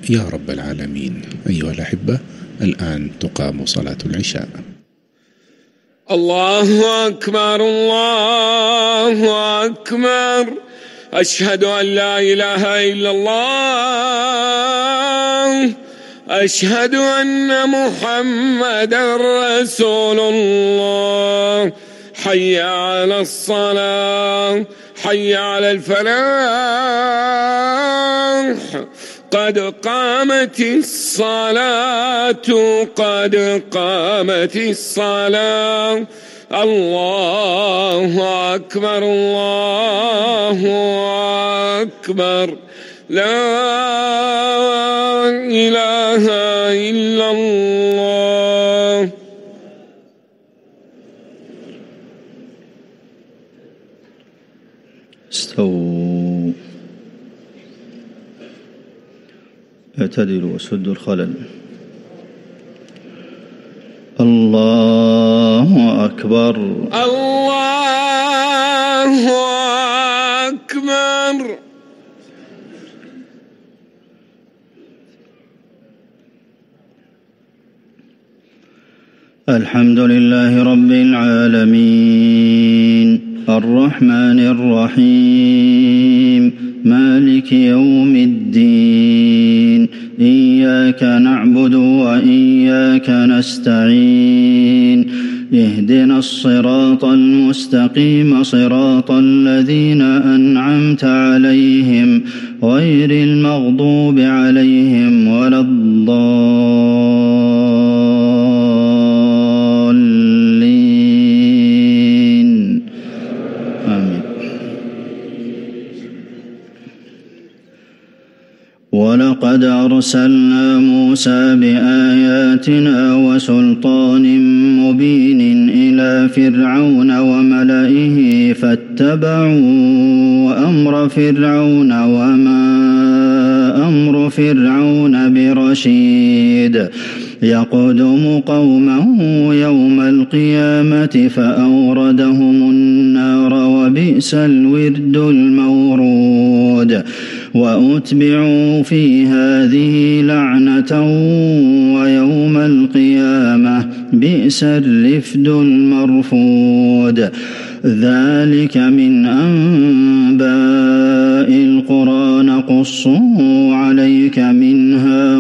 يا رب العالمين. أيها الأحبة، الآن تقام صلاة العشاء. الله أكبر الله أكبر، أشهد أن لا إله إلا الله، أشهد أن محمدا رسول الله. حي على الصلاة، حي على الفلاح، قد قامت الصلاة، قد قامت الصلاة. الله أكبر الله أكبر، لا إله إلا الله. استووا، اعتدلوا وسدوا الخلل. الله أكبر الله أكبر. الحمد لله رب العالمين، الرحمن الرحيم، مالك يوم الدين، إياك نعبد وإياك نستعين، اهدنا الصراط المستقيم، صراط الذين أنعمت عليهم غير المغضوب عليهم ولا الضالين، آمين. ولقد أرسلنا موسى بآياتنا وسلطان مبين إلى فرعون وملئه فاتبعوا أمر فرعون وما أمر فرعون برشيد. يقدم قومه يوم القيامة فأوردهم النار وبئس الورد المورود. وأتبعوا في هذه لعنة ويوم القيامة بئس الرفد المرفود. ذلك من أنباء القرى نقصه عليك، منها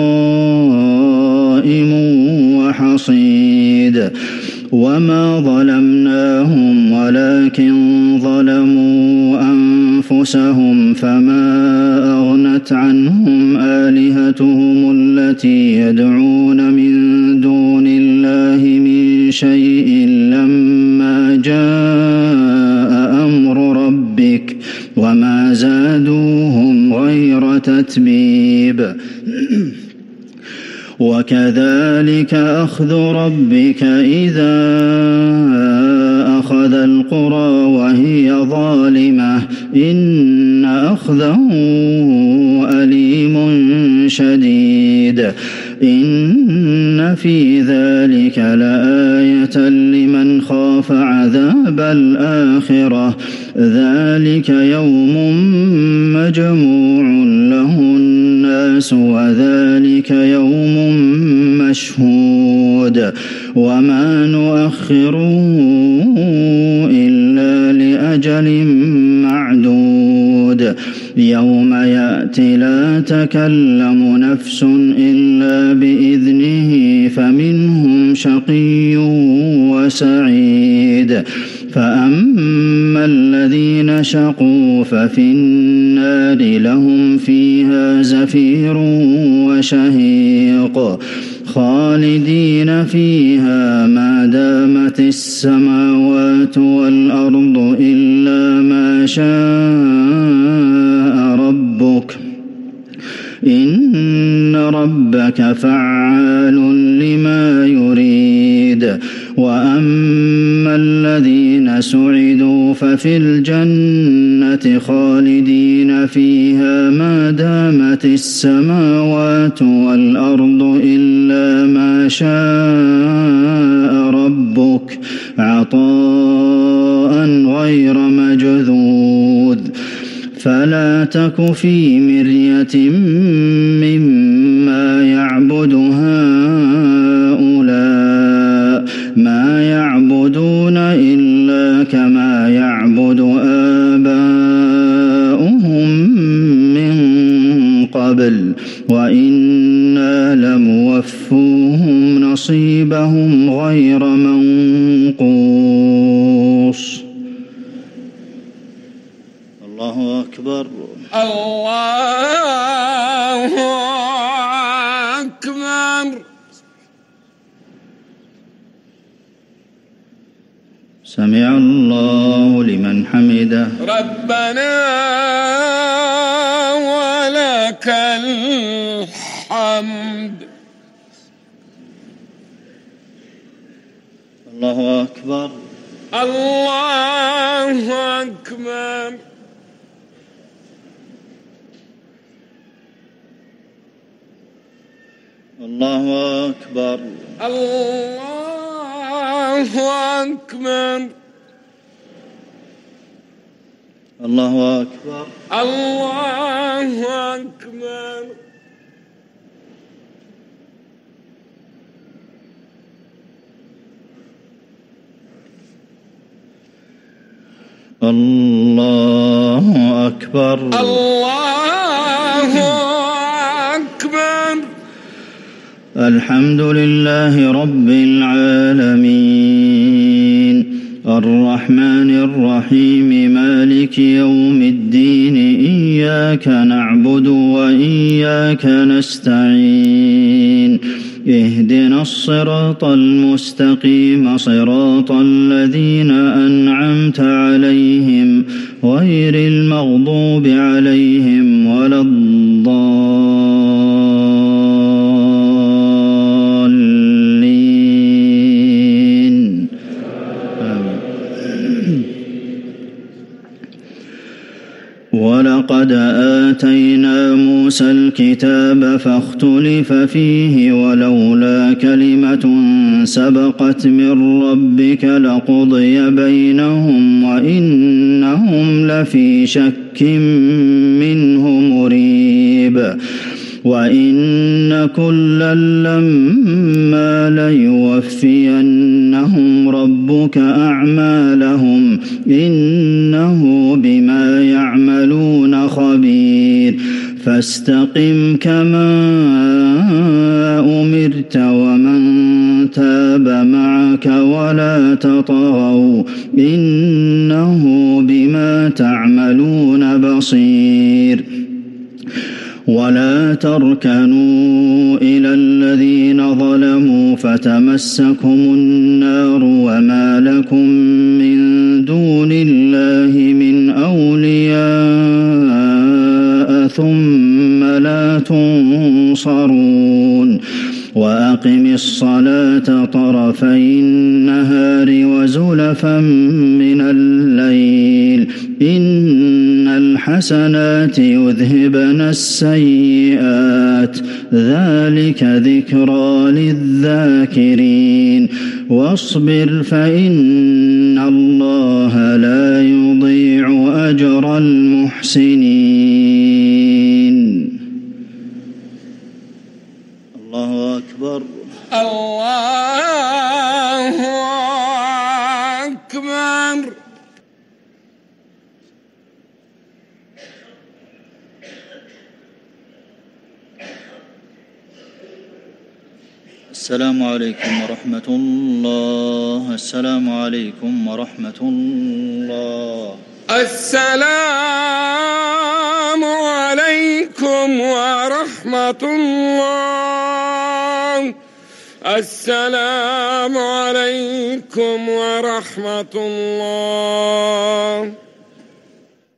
قائم وحصيد. وما ظلمناهم ولكن ظلموا أنفسهم، فما أغنت عنهم آلهتهم التي يدعون من دون الله من شيء لما جاء أمر ربك، وما زادوهم غير تتبيب. وكذلك أخذ ربك إذا أخذ القرى وهي ظالمة، إن أخذه أليم شديد. إن في ذلك لآية لمن خاف عذاب الآخرة، ذلك يوم مجموع له الناس، وذلك يوم مشهود. وما نؤخره إلا لأجل معدود. يوم يأتي لا تكلم نفس إلا بإذنه، فمنهم شقي وسعيد. فأما الذين شقوا ففي النار لهم فيها زفير وشهيق، خالدين فيها ما دامت السماوات والأرض إلا ما شاء ربك، إن ربك فعال لما يريد. وأما الذين سعدوا ففي الجنة خالدين فيها ما دامت السماوات والأرض إلا ما شاء ربك، عطاء غير مجذوذ. فلا تك في مرية مما قبل وإنا لموفوهم نصيبهم غير منقوص. الله أكبر. الله أكبر. سمع الله لمن حمده. ربنا ولك الحمد. الله أكبر. الله أكبر. الله أكبر. الله أكبر. الله أكبر. الله أكبر. الله أكبر. الله أكبر. الحمد لله رب العالمين الرحمن الرحيم مالك يوم الدين إياك نعبد وإياك نستعين اهدنا الصراط المستقيم صراط الذين أنعمت عليهم غير المغضوب عليهم ولا الضالين. ولقد آتينا موسى الكتاب فاختلف فيه ولولا كلمة سبقت من ربك لقضي بينهم وإنهم لفي شك منه مريب. وإن كلا لما ليوفينهم ربك أعمالهم إنه بما يعملون خبير. فاستقم كما أمرت ومن تاب معك ولا تطغوا إنه بما تعملون بصير. ولا تركنوا إلى الذين ظلموا فتمسكم النار وما لكم من دون الله من أولياء ثم لا تنصرون. وأقم الصلاة طرفي النهار وزلفا من الليل إن الحسنات يذهبن السيئات ذلك ذكرى للذاكرين. واصبر فإن الله لا يضيع أجر المحسنين. الله أكبر. الله أكبر. السلام عليكم ورحمة الله. السلام عليكم ورحمة الله. السلام عليكم ورحمة الله. السلام عليكم ورحمة الله.